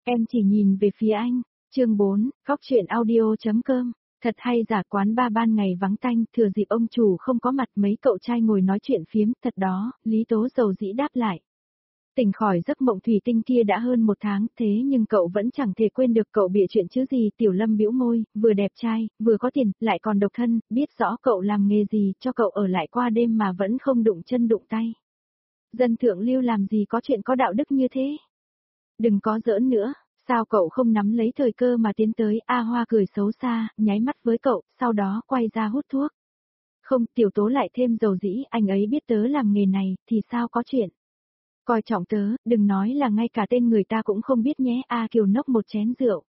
Em chỉ nhìn về phía anh. Chương 4, Góc truyện audio.com. Thật hay giả, quán ba ban ngày vắng tanh, thừa dịp ông chủ không có mặt mấy cậu trai ngồi nói chuyện phiếm, thật đó, Lý Tố dầu dĩ đáp lại. Tỉnh khỏi giấc mộng thủy tinh kia đã hơn 1 tháng, thế nhưng cậu vẫn chẳng thể quên được cậu bịa chuyện chứ gì. Tiểu Lâm bĩu môi, vừa đẹp trai, vừa có tiền, lại còn độc thân, biết rõ cậu làm nghề gì, cho cậu ở lại qua đêm mà vẫn không đụng chân đụng tay. Dân thượng lưu làm gì có chuyện có đạo đức như thế. Đừng có giỡn nữa, sao cậu không nắm lấy thời cơ mà tiến tới. A Hoa cười xấu xa, nháy mắt với cậu, sau đó quay ra hút thuốc. Không, Tiểu Tố lại thêm dầu dĩ, anh ấy biết tớ làm nghề này, thì sao có chuyện. Coi trọng tớ, đừng nói là ngay cả tên người ta cũng không biết nhé. A Kiều nốc một chén rượu.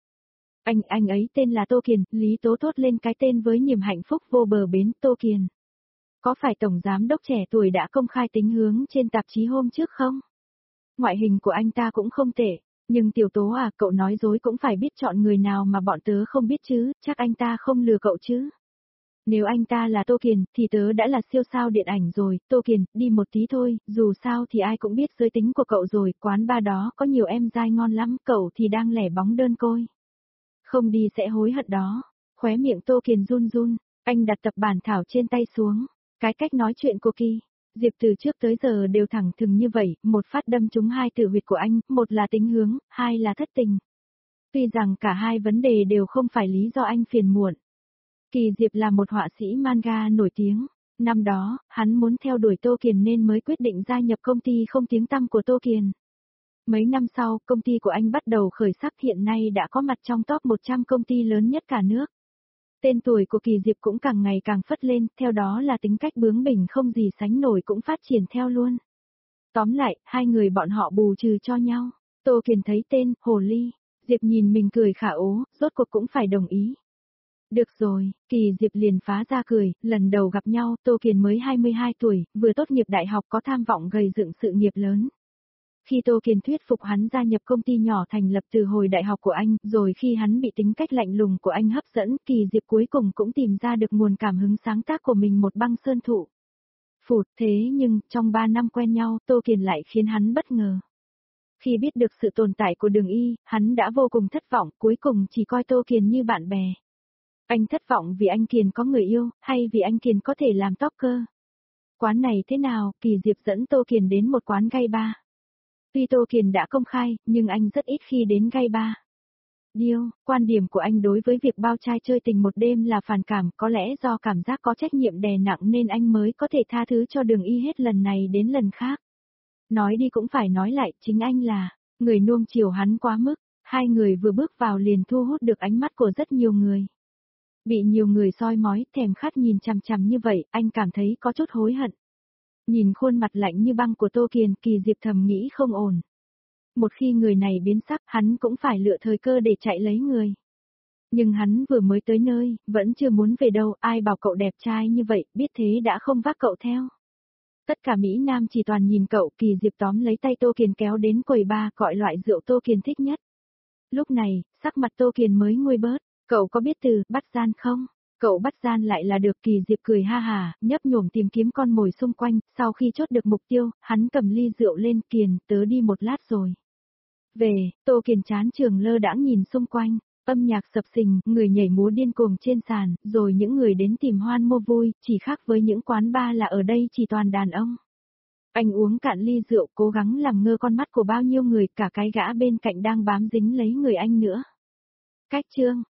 Anh ấy tên là Tô Kiền. Lý Tố thốt lên cái tên với niềm hạnh phúc vô bờ bến. Tô Kiền. Có phải tổng giám đốc trẻ tuổi đã công khai tính hướng trên tạp chí hôm trước không? Ngoại hình của anh ta cũng không tệ. Nhưng Tiểu Tố à, cậu nói dối cũng phải biết chọn người nào mà bọn tớ không biết chứ, chắc anh ta không lừa cậu chứ. Nếu anh ta là Tô Kiền, thì tớ đã là siêu sao điện ảnh rồi. Tô Kiền, đi một tí thôi, dù sao thì ai cũng biết giới tính của cậu rồi, quán ba đó có nhiều em dai ngon lắm, cậu thì đang lẻ bóng đơn côi. Không đi sẽ hối hận đó. Khóe miệng Tô Kiền run run, anh đặt tập bản thảo trên tay xuống. Cái cách nói chuyện của Kỳ Diệp từ trước tới giờ đều thẳng thừng như vậy, một phát đâm trúng hai tử huyệt của anh, một là tính hướng, hai là thất tình. Tuy rằng cả hai vấn đề đều không phải lý do anh phiền muộn. Kỳ Diệp là một họa sĩ manga nổi tiếng. Năm đó, hắn muốn theo đuổi Tô Kiền nên mới quyết định gia nhập công ty không tiếng tăm của Tô Kiền. Mấy năm sau, công ty của anh bắt đầu khởi sắc, hiện nay đã có mặt trong top 100 công ty lớn nhất cả nước. Tên tuổi của Kỳ Diệp cũng càng ngày càng phất lên, theo đó là tính cách bướng bỉnh không gì sánh nổi cũng phát triển theo luôn. Tóm lại, hai người bọn họ bù trừ cho nhau. Tô Kiền thấy tên, Hồ Ly. Diệp nhìn mình cười khả ố, rốt cuộc cũng phải đồng ý. Được rồi, Kỳ Diệp liền phá ra cười, lần đầu gặp nhau, Tô Kiền mới 22 tuổi, vừa tốt nghiệp đại học có tham vọng gầy dựng sự nghiệp lớn. Khi Tô Kiền thuyết phục hắn gia nhập công ty nhỏ thành lập từ hồi đại học của anh, rồi khi hắn bị tính cách lạnh lùng của anh hấp dẫn, Kỳ Diệp cuối cùng cũng tìm ra được nguồn cảm hứng sáng tác của mình, một băng sơn thụ. Phụt, thế nhưng, trong 3 năm quen nhau, Tô Kiền lại khiến hắn bất ngờ. Khi biết được sự tồn tại của Đường Y, hắn đã vô cùng thất vọng, cuối cùng chỉ coi Tô Kiền như bạn bè. Anh thất vọng vì anh Kiền có người yêu, hay vì anh Kiền có thể làm topper? Quán này thế nào? Kỳ Diệp dẫn Tô Kiền đến một quán gay bar. Tuy Tô Kiền đã công khai, nhưng anh rất ít khi đến gay bar. Quan điểm của anh đối với việc bao trai chơi tình một đêm là phản cảm, có lẽ do cảm giác có trách nhiệm đè nặng nên anh mới có thể tha thứ cho Đường Y hết lần này đến lần khác. Nói đi cũng phải nói lại, chính anh là người nuông chiều hắn quá mức. Hai người vừa bước vào liền thu hút được ánh mắt của rất nhiều người. Bị nhiều người soi mói, thèm khát nhìn chằm chằm như vậy, anh cảm thấy có chút hối hận. Nhìn khuôn mặt lạnh như băng của Tô Kiền, Kỳ Diệp thầm nghĩ không ổn. Một khi người này biến sắc, hắn cũng phải lựa thời cơ để chạy lấy người. Nhưng hắn vừa mới tới nơi, vẫn chưa muốn về đâu, ai bảo cậu đẹp trai như vậy, biết thế đã không vác cậu theo. Tất cả Mỹ Nam chỉ toàn nhìn cậu, Kỳ Diệp tóm lấy tay Tô Kiền kéo đến quầy bar, gọi loại rượu Tô Kiền thích nhất. Lúc này, sắc mặt Tô Kiền mới nguôi bớt. Cậu có biết từ bắt gian không? Cậu bắt gian lại là được. Kỳ Diệp cười ha hà, nhấp nhổm tìm kiếm con mồi xung quanh, sau khi chốt được mục tiêu, hắn cầm ly rượu lên. Kiền, tớ đi một lát rồi. Về, Tô Kiền chán trường lơ đãng nhìn xung quanh, âm nhạc sập sình, người nhảy múa điên cuồng trên sàn, rồi những người đến tìm hoan mua vui, chỉ khác với những quán bar là ở đây chỉ toàn đàn ông. Anh uống cạn ly rượu, cố gắng làm ngơ con mắt của bao nhiêu người, cả cái gã bên cạnh đang bám dính lấy người anh nữa. Cách chương